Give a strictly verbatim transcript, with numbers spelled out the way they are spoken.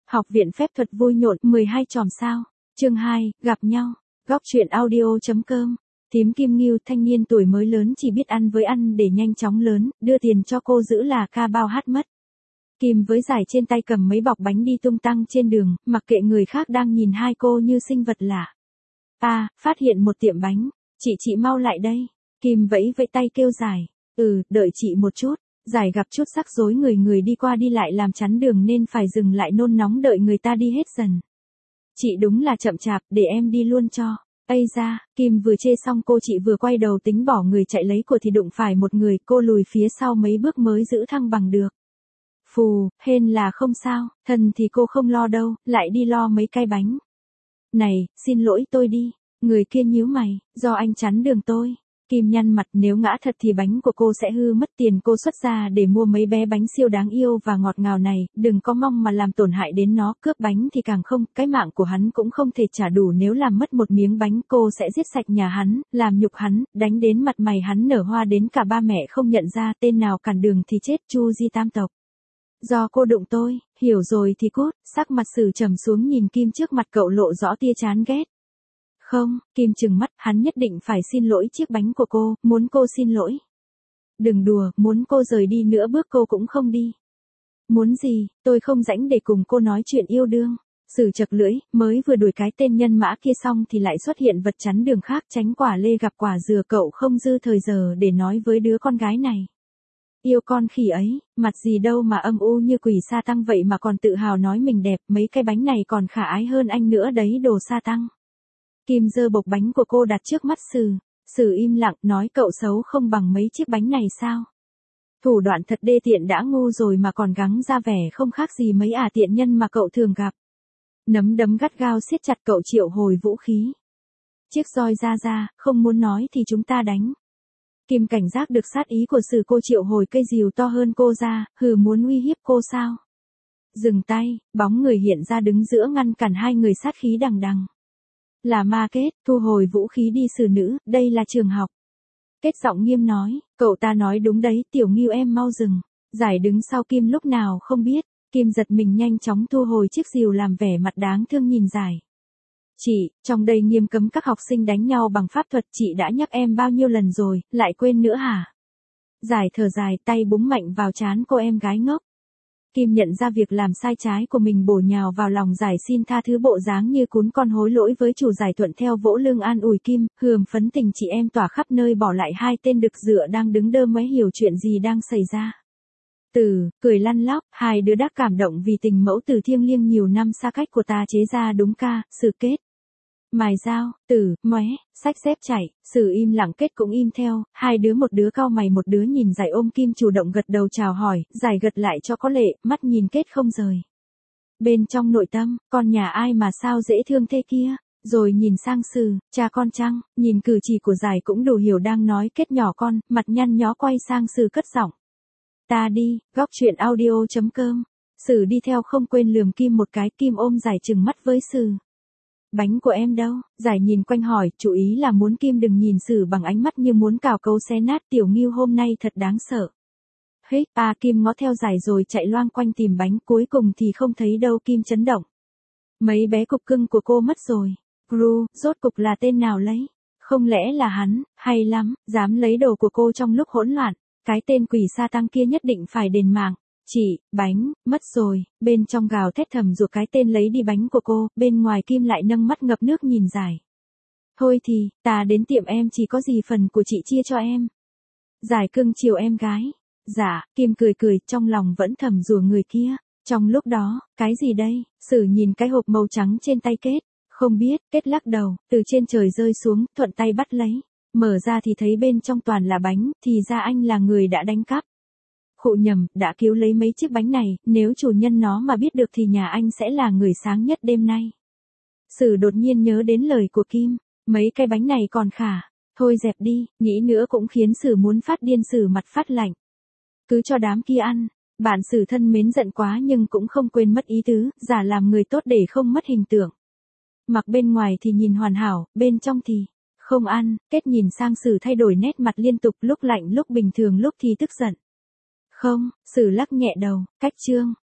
Học viện phép thuật vui nhộn mười hai chòm sao. Chương hai, gặp nhau. Góc truyện audio.com. Thím Kim Ngưu, thanh niên tuổi mới lớn chỉ biết ăn với ăn để nhanh chóng lớn, đưa tiền cho cô giữ là ca bao hát mất. Kim với giải trên tay cầm mấy bọc bánh đi tung tăng trên đường, mặc kệ người khác đang nhìn hai cô như sinh vật lạ. À, phát hiện một tiệm bánh. Chị chị mau lại đây. Kim vẫy vẫy tay kêu Giải. Ừ, đợi chị một chút. Giải gặp chút rắc rối, người người đi qua đi lại làm chắn đường nên phải dừng lại nôn nóng đợi người ta đi hết dần. Chị đúng là chậm chạp, để em đi luôn cho. Ây ra, Kim vừa chê xong cô chị vừa quay đầu tính bỏ người chạy lấy của thì đụng phải một người, cô lùi phía sau mấy bước mới giữ thăng bằng được. Phù, hên là không sao, thần thì cô không lo đâu, lại đi lo mấy cái bánh. Này, xin lỗi tôi đi. Người kia nhíu mày, do anh chắn đường tôi. Kim nhăn mặt, nếu ngã thật thì bánh của cô sẽ hư mất, tiền cô xuất ra để mua mấy bé bánh siêu đáng yêu và ngọt ngào này, đừng có mong mà làm tổn hại đến nó, cướp bánh thì càng không, cái mạng của hắn cũng không thể trả đủ, nếu làm mất một miếng bánh cô sẽ giết sạch nhà hắn, làm nhục hắn, đánh đến mặt mày hắn nở hoa đến cả ba mẹ không nhận ra, tên nào cản đường thì chết, chu di tam tộc. Do cô đụng tôi, hiểu rồi thì cút. Sắc mặt Sử trầm xuống nhìn Kim trước mặt cậu lộ rõ tia chán ghét. Không, Kim trừng mắt, hắn nhất định phải xin lỗi chiếc bánh của cô, muốn cô xin lỗi. Đừng đùa, muốn cô rời đi nữa bước cô cũng không đi. Muốn gì, tôi không rảnh để cùng cô nói chuyện yêu đương. Sử chật lưỡi, mới vừa đuổi cái tên nhân mã kia xong thì lại xuất hiện vật chắn đường khác, tránh quả lê gặp quả dừa, cậu không dư thời giờ để nói với đứa con gái này. Yêu con khỉ ấy, mặt gì đâu mà âm u như quỷ sa tăng vậy mà còn tự hào nói mình đẹp, mấy cái bánh này còn khả ái hơn anh nữa đấy đồ sa tăng. Kim giơ bộc bánh của cô đặt trước mắt Sử. Sử im lặng, nói cậu xấu không bằng mấy chiếc bánh này sao? Thủ đoạn thật đê tiện, đã ngu rồi mà còn gắng ra vẻ không khác gì mấy ả tiện nhân mà cậu thường gặp. Nắm đấm gắt gao siết chặt, cậu triệu hồi vũ khí. Chiếc roi ra ra, không muốn nói thì chúng ta đánh. Kim cảnh giác được sát ý của Sử, cô triệu hồi cây rìu to hơn cô ra, hừ, muốn uy hiếp cô sao? Dừng tay, bóng người hiện ra đứng giữa ngăn cản hai người, sát khí đằng đằng. Là Ma Kết, thu hồi vũ khí đi Sử nữ, đây là trường học. Kết giọng nghiêm nói, cậu ta nói đúng đấy, Tiểu Ngưu em mau dừng. Giải đứng sau Kim lúc nào không biết, Kim giật mình nhanh chóng thu hồi chiếc rìu làm vẻ mặt đáng thương nhìn Giải. Chị, trong đây nghiêm cấm các học sinh đánh nhau bằng pháp thuật, chị đã nhắc em bao nhiêu lần rồi, lại quên nữa hả? Giải thở dài, tay búng mạnh vào trán cô em gái ngốc. Kim nhận ra việc làm sai trái của mình, bổ nhào vào lòng Giải xin tha thứ, bộ dáng như cún con hối lỗi với chủ. Giải thuận theo vỗ lưng an ủi Kim, hườm phấn tình chị em tỏa khắp nơi, bỏ lại hai tên đực dựa đang đứng đơ mới hiểu chuyện gì đang xảy ra. Từ, cười lăn lóc, hai đứa đã cảm động vì tình mẫu tử thiêng liêng nhiều năm xa cách của ta chế ra đúng ca, Sử kết. Mài dao, Tử, móe, sách dép chạy, Sử im lặng, Kết cũng im theo, hai đứa một đứa cau mày một đứa nhìn Giải ôm Kim chủ động gật đầu chào hỏi, Giải gật lại cho có lệ, mắt nhìn Kết không rời. Bên trong nội tâm, con nhà ai mà sao dễ thương thế kia, rồi nhìn sang Sử, cha con chăng, nhìn cử chỉ của Giải cũng đủ hiểu đang nói Kết nhỏ con, mặt nhăn nhó quay sang Sử cất giọng. Ta đi, góc truyện audio.com. Sử đi theo không quên lườm Kim một cái, Kim ôm Giải trừng mắt với Sử. Bánh của em đâu? Giải nhìn quanh hỏi, chú ý là muốn Kim đừng nhìn Sử bằng ánh mắt như muốn cào cấu xé nát. Tiểu Ngưu hôm nay thật đáng sợ. Hích, à, Kim ngó theo Giải rồi chạy loang quanh tìm bánh, cuối cùng thì không thấy đâu. Kim chấn động. Mấy bé cục cưng của cô mất rồi. Gru, rốt cục là tên nào lấy? Không lẽ là hắn? Hay lắm, dám lấy đồ của cô trong lúc hỗn loạn. Cái tên quỷ sa tăng kia nhất định phải đền mạng. Chị, bánh, mất rồi, bên trong gào thét thầm ruột cái tên lấy đi bánh của cô, bên ngoài Kim lại nâng mắt ngập nước nhìn Giải. Thôi thì, ta đến tiệm em chỉ có gì phần của chị chia cho em. Giải cưng chiều em gái. Dạ, Kim cười cười, trong lòng vẫn thầm rủa người kia. Trong lúc đó, cái gì đây? Sử nhìn cái hộp màu trắng trên tay Kết. Không biết, Kết lắc đầu, từ trên trời rơi xuống, thuận tay bắt lấy. Mở ra thì thấy bên trong toàn là bánh, thì ra anh là người đã đánh cắp. Khụ nhầm, đã cứu lấy mấy chiếc bánh này, nếu chủ nhân nó mà biết được thì nhà anh sẽ là người sáng nhất đêm nay. Sử đột nhiên nhớ đến lời của Kim, mấy cái bánh này còn khả, thôi dẹp đi, nghĩ nữa cũng khiến Sử muốn phát điên. Sử mặt phát lạnh. Cứ cho đám kia ăn, bạn Sử thân mến giận quá nhưng cũng không quên mất ý tứ, giả làm người tốt để không mất hình tượng. Mặc bên ngoài thì nhìn hoàn hảo, bên trong thì không ăn. Kết nhìn sang Sử thay đổi nét mặt liên tục, lúc lạnh lúc bình thường lúc thì tức giận. Không, Sử lắc nhẹ đầu, cách chương.